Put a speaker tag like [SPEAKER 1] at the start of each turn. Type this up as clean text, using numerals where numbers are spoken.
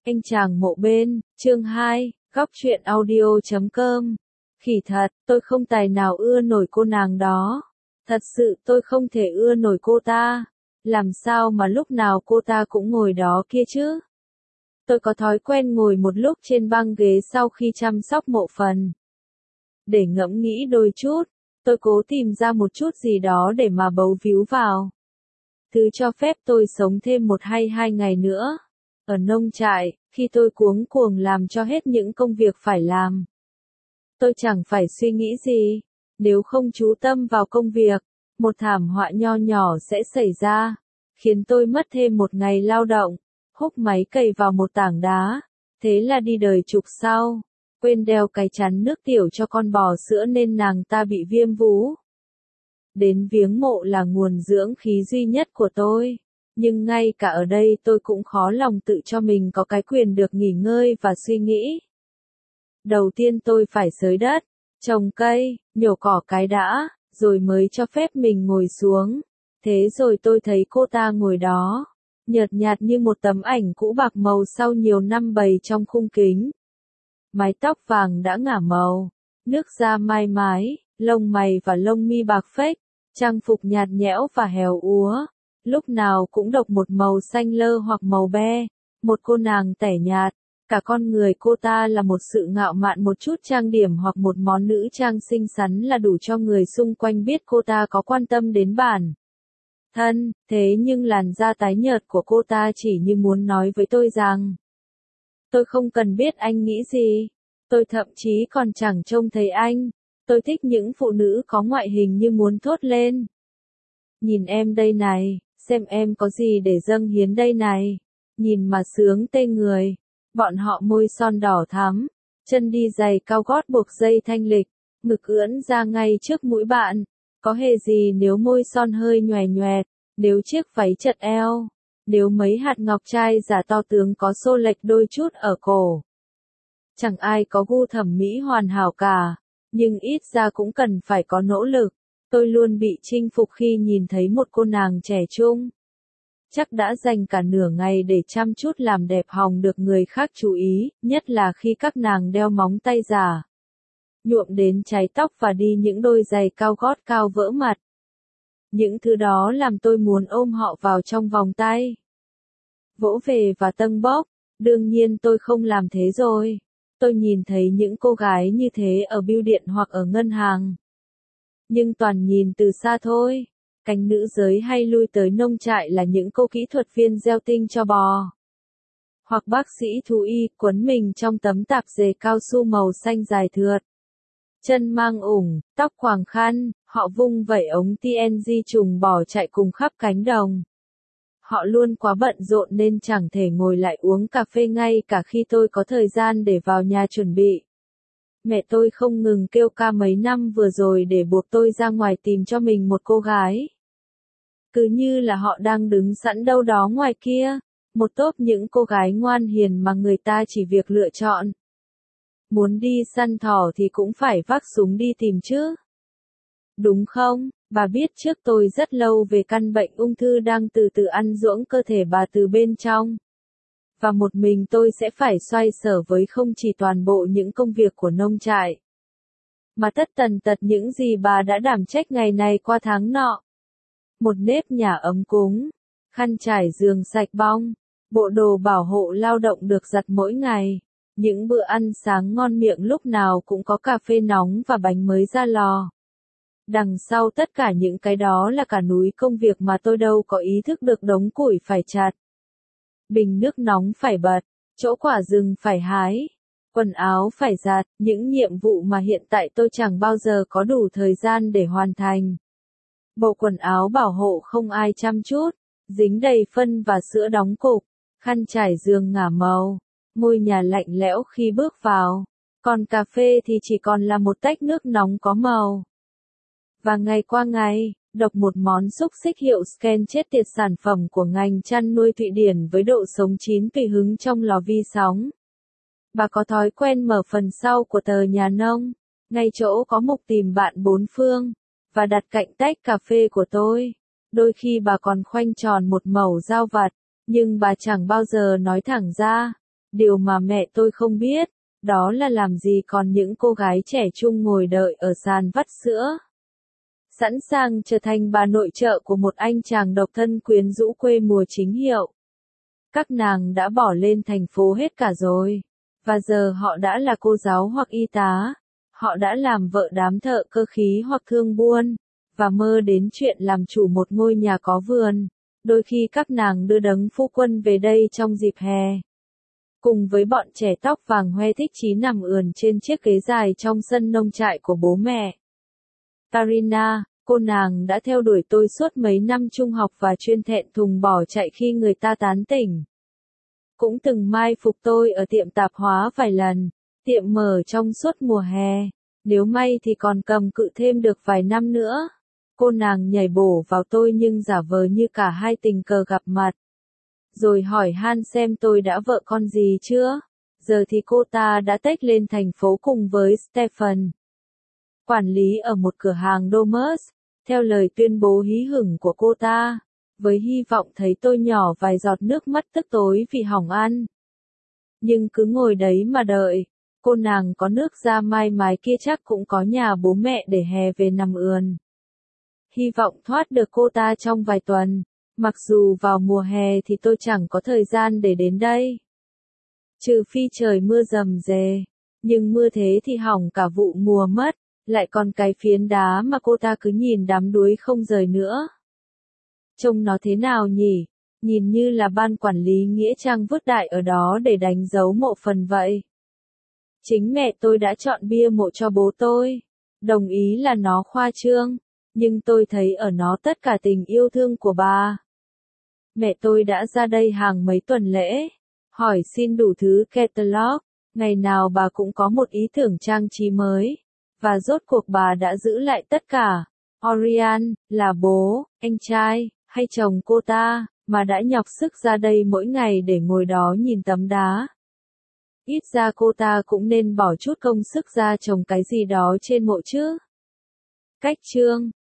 [SPEAKER 1] Anh chàng mộ bên, chương 2, góc truyện audio.com. Khỉ thật, tôi không tài nào ưa nổi cô nàng đó. Thật sự tôi không thể ưa nổi cô ta. Làm sao mà lúc nào cô ta cũng ngồi đó kia chứ? Tôi có thói quen ngồi một lúc trên băng ghế sau khi chăm sóc mộ phần. Để ngẫm nghĩ đôi chút, tôi cố tìm ra một chút gì đó để mà bấu víu vào. Thứ cho phép tôi sống thêm 1 hay 2 ngày nữa. Ở nông trại, khi tôi cuống cuồng làm cho hết những công việc phải làm. Tôi chẳng phải suy nghĩ gì. Nếu không chú tâm vào công việc, một thảm họa nho nhỏ sẽ xảy ra, khiến tôi mất thêm 1 ngày lao động, húc máy cày vào một tảng đá. Thế là đi đời chục sau. Quên đeo cái chắn nước tiểu cho con bò sữa nên nàng ta bị viêm vú. Đến viếng mộ là nguồn dưỡng khí duy nhất của tôi. Nhưng ngay cả ở đây tôi cũng khó lòng tự cho mình có cái quyền được nghỉ ngơi và suy nghĩ. Đầu tiên tôi phải xới đất, trồng cây, nhổ cỏ cái đã, rồi mới cho phép mình ngồi xuống. Thế rồi tôi thấy cô ta ngồi đó, nhợt nhạt như một tấm ảnh cũ bạc màu sau nhiều năm bày trong khung kính. Mái tóc vàng đã ngả màu, nước da mai mái, lông mày và lông mi bạc phếch, trang phục nhạt nhẽo và héo úa. Lúc nào cũng độc một màu xanh lơ hoặc màu be, một cô nàng tẻ nhạt, cả con người cô ta là một sự ngạo mạn, một chút trang điểm hoặc một món nữ trang xinh xắn là đủ cho người xung quanh biết cô ta có quan tâm đến bản thân, thế nhưng làn da tái nhợt của cô ta chỉ như muốn nói với tôi rằng, tôi không cần biết anh nghĩ gì, tôi thậm chí còn chẳng trông thấy anh, tôi thích những phụ nữ có ngoại hình như muốn thốt lên. Nhìn em đây này. Xem em có gì để dâng hiến đây này. Nhìn mà sướng tê người. Bọn họ môi son đỏ thắm, chân đi giày cao gót buộc dây thanh lịch, ngực ưỡn ra ngay trước mũi bạn. Có hề gì nếu môi son hơi nhòe nhoẹt, nếu chiếc váy chật eo, nếu mấy hạt ngọc trai giả to tướng có xô lệch đôi chút ở cổ. Chẳng ai có gu thẩm mỹ hoàn hảo cả, nhưng ít ra cũng cần phải có nỗ lực. Tôi luôn bị chinh phục khi nhìn thấy một cô nàng trẻ trung. Chắc đã dành cả nửa ngày để chăm chút làm đẹp hòng được người khác chú ý, nhất là khi các nàng đeo móng tay giả, nhuộm đến cháy tóc và đi những đôi giày cao gót cao vỡ mặt. Những thứ đó làm tôi muốn ôm họ vào trong vòng tay, vỗ về và tâng bốc. Đương nhiên tôi không làm thế rồi. Tôi nhìn thấy những cô gái như thế ở bưu điện hoặc ở ngân hàng. Nhưng toàn nhìn từ xa thôi. Cánh nữ giới hay lui tới nông trại là những cô kỹ thuật viên gieo tinh cho bò. Hoặc bác sĩ thú y quấn mình trong tấm tạp dề cao su màu xanh dài thượt. Chân mang ủng, tóc quàng khăn, họ vung vẩy ống TNG trùng bò chạy cùng khắp cánh đồng. Họ luôn quá bận rộn nên chẳng thể ngồi lại uống cà phê ngay cả khi tôi có thời gian để vào nhà chuẩn bị. Mẹ tôi không ngừng kêu ca mấy năm vừa rồi để buộc tôi ra ngoài tìm cho mình một cô gái. Cứ như là họ đang đứng sẵn đâu đó ngoài kia, một tốp những cô gái ngoan hiền mà người ta chỉ việc lựa chọn. Muốn đi săn thỏ thì cũng phải vác súng đi tìm chứ. Đúng không? Bà biết trước tôi rất lâu về căn bệnh ung thư đang từ từ ăn ruỗng cơ thể bà từ bên trong. Và một mình tôi sẽ phải xoay sở với không chỉ toàn bộ những công việc của nông trại, mà tất tần tật những gì bà đã đảm trách ngày này qua tháng nọ. Một nếp nhà ấm cúng, khăn trải giường sạch bong, bộ đồ bảo hộ lao động được giặt mỗi ngày, những bữa ăn sáng ngon miệng lúc nào cũng có cà phê nóng và bánh mới ra lò. Đằng sau tất cả những cái đó là cả núi công việc mà tôi đâu có ý thức được, đống củi phải chặt, bình nước nóng phải bật, chỗ quả rừng phải hái, quần áo phải giặt, những nhiệm vụ mà hiện tại tôi chẳng bao giờ có đủ thời gian để hoàn thành. Bộ quần áo bảo hộ không ai chăm chút, dính đầy phân và sữa đóng cục, khăn trải giường ngả màu, ngôi nhà lạnh lẽo khi bước vào, còn cà phê thì chỉ còn là một tách nước nóng có màu. Và ngày qua ngày, độc một món xúc xích hiệu Scan chết tiệt, sản phẩm của ngành chăn nuôi Thụy Điển với độ sống 9 tùy hứng trong lò vi sóng. Bà có thói quen mở phần sau của tờ Nhà Nông, ngay chỗ có mục tìm bạn bốn phương, và đặt cạnh tách cà phê của tôi. Đôi khi bà còn khoanh tròn một mẩu dao vặt, nhưng bà chẳng bao giờ nói thẳng ra. Điều mà mẹ tôi không biết, đó là làm gì còn những cô gái trẻ trung ngồi đợi ở sàn vắt sữa. Sẵn sàng trở thành bà nội trợ của một anh chàng độc thân quyến rũ quê mùa chính hiệu. Các nàng đã bỏ lên thành phố hết cả rồi. Và giờ họ đã là cô giáo hoặc y tá. Họ đã làm vợ đám thợ cơ khí hoặc thương buôn. Và mơ đến chuyện làm chủ một ngôi nhà có vườn. Đôi khi các nàng đưa đấng phu quân về đây trong dịp hè. Cùng với bọn trẻ tóc vàng hoe thích chí nằm ườn trên chiếc ghế dài trong sân nông trại của bố mẹ. Karina, cô nàng đã theo đuổi tôi suốt mấy năm trung học và chuyên thẹn thùng bỏ chạy khi người ta tán tỉnh. Cũng từng mai phục tôi ở tiệm tạp hóa vài lần, tiệm mở trong suốt mùa hè, nếu may thì còn cầm cự thêm được vài năm nữa. Cô nàng nhảy bổ vào tôi nhưng giả vờ như cả hai tình cờ gặp mặt. Rồi hỏi han xem tôi đã vợ con gì chưa. Giờ thì cô ta đã tếch lên thành phố cùng với Stephen, quản lý ở một cửa hàng Domus, theo lời tuyên bố hí hửng của cô ta, với hy vọng thấy tôi nhỏ vài giọt nước mắt tức tối vì hỏng ăn. Nhưng cứ ngồi đấy mà đợi, cô nàng có nước da mai mái kia chắc cũng có nhà bố mẹ để hè về nằm ườn. Hy vọng thoát được cô ta trong vài tuần, mặc dù vào mùa hè thì tôi chẳng có thời gian để đến đây. Trừ phi trời mưa rầm rề, nhưng mưa thế thì hỏng cả vụ mùa mất, lại còn cái phiến đá mà cô ta cứ nhìn đắm đuối không rời nữa. Trông nó thế nào nhỉ? Nhìn như là ban quản lý nghĩa trang vứt đại ở đó để đánh dấu mộ phần vậy. Chính mẹ tôi đã chọn bia mộ cho bố tôi. Đồng ý là nó khoa trương, nhưng tôi thấy ở nó tất cả tình yêu thương của bà. Mẹ tôi đã ra đây hàng mấy tuần lễ, hỏi xin đủ thứ catalog, ngày nào bà cũng có một ý tưởng trang trí mới. Và rốt cuộc bà đã giữ lại tất cả. Orion, là bố, anh trai, hay chồng cô ta, mà đã nhọc sức ra đây mỗi ngày để ngồi đó nhìn tấm đá. Ít ra cô ta cũng nên bỏ chút công sức ra trồng cái gì đó trên mộ chứ. Cách chương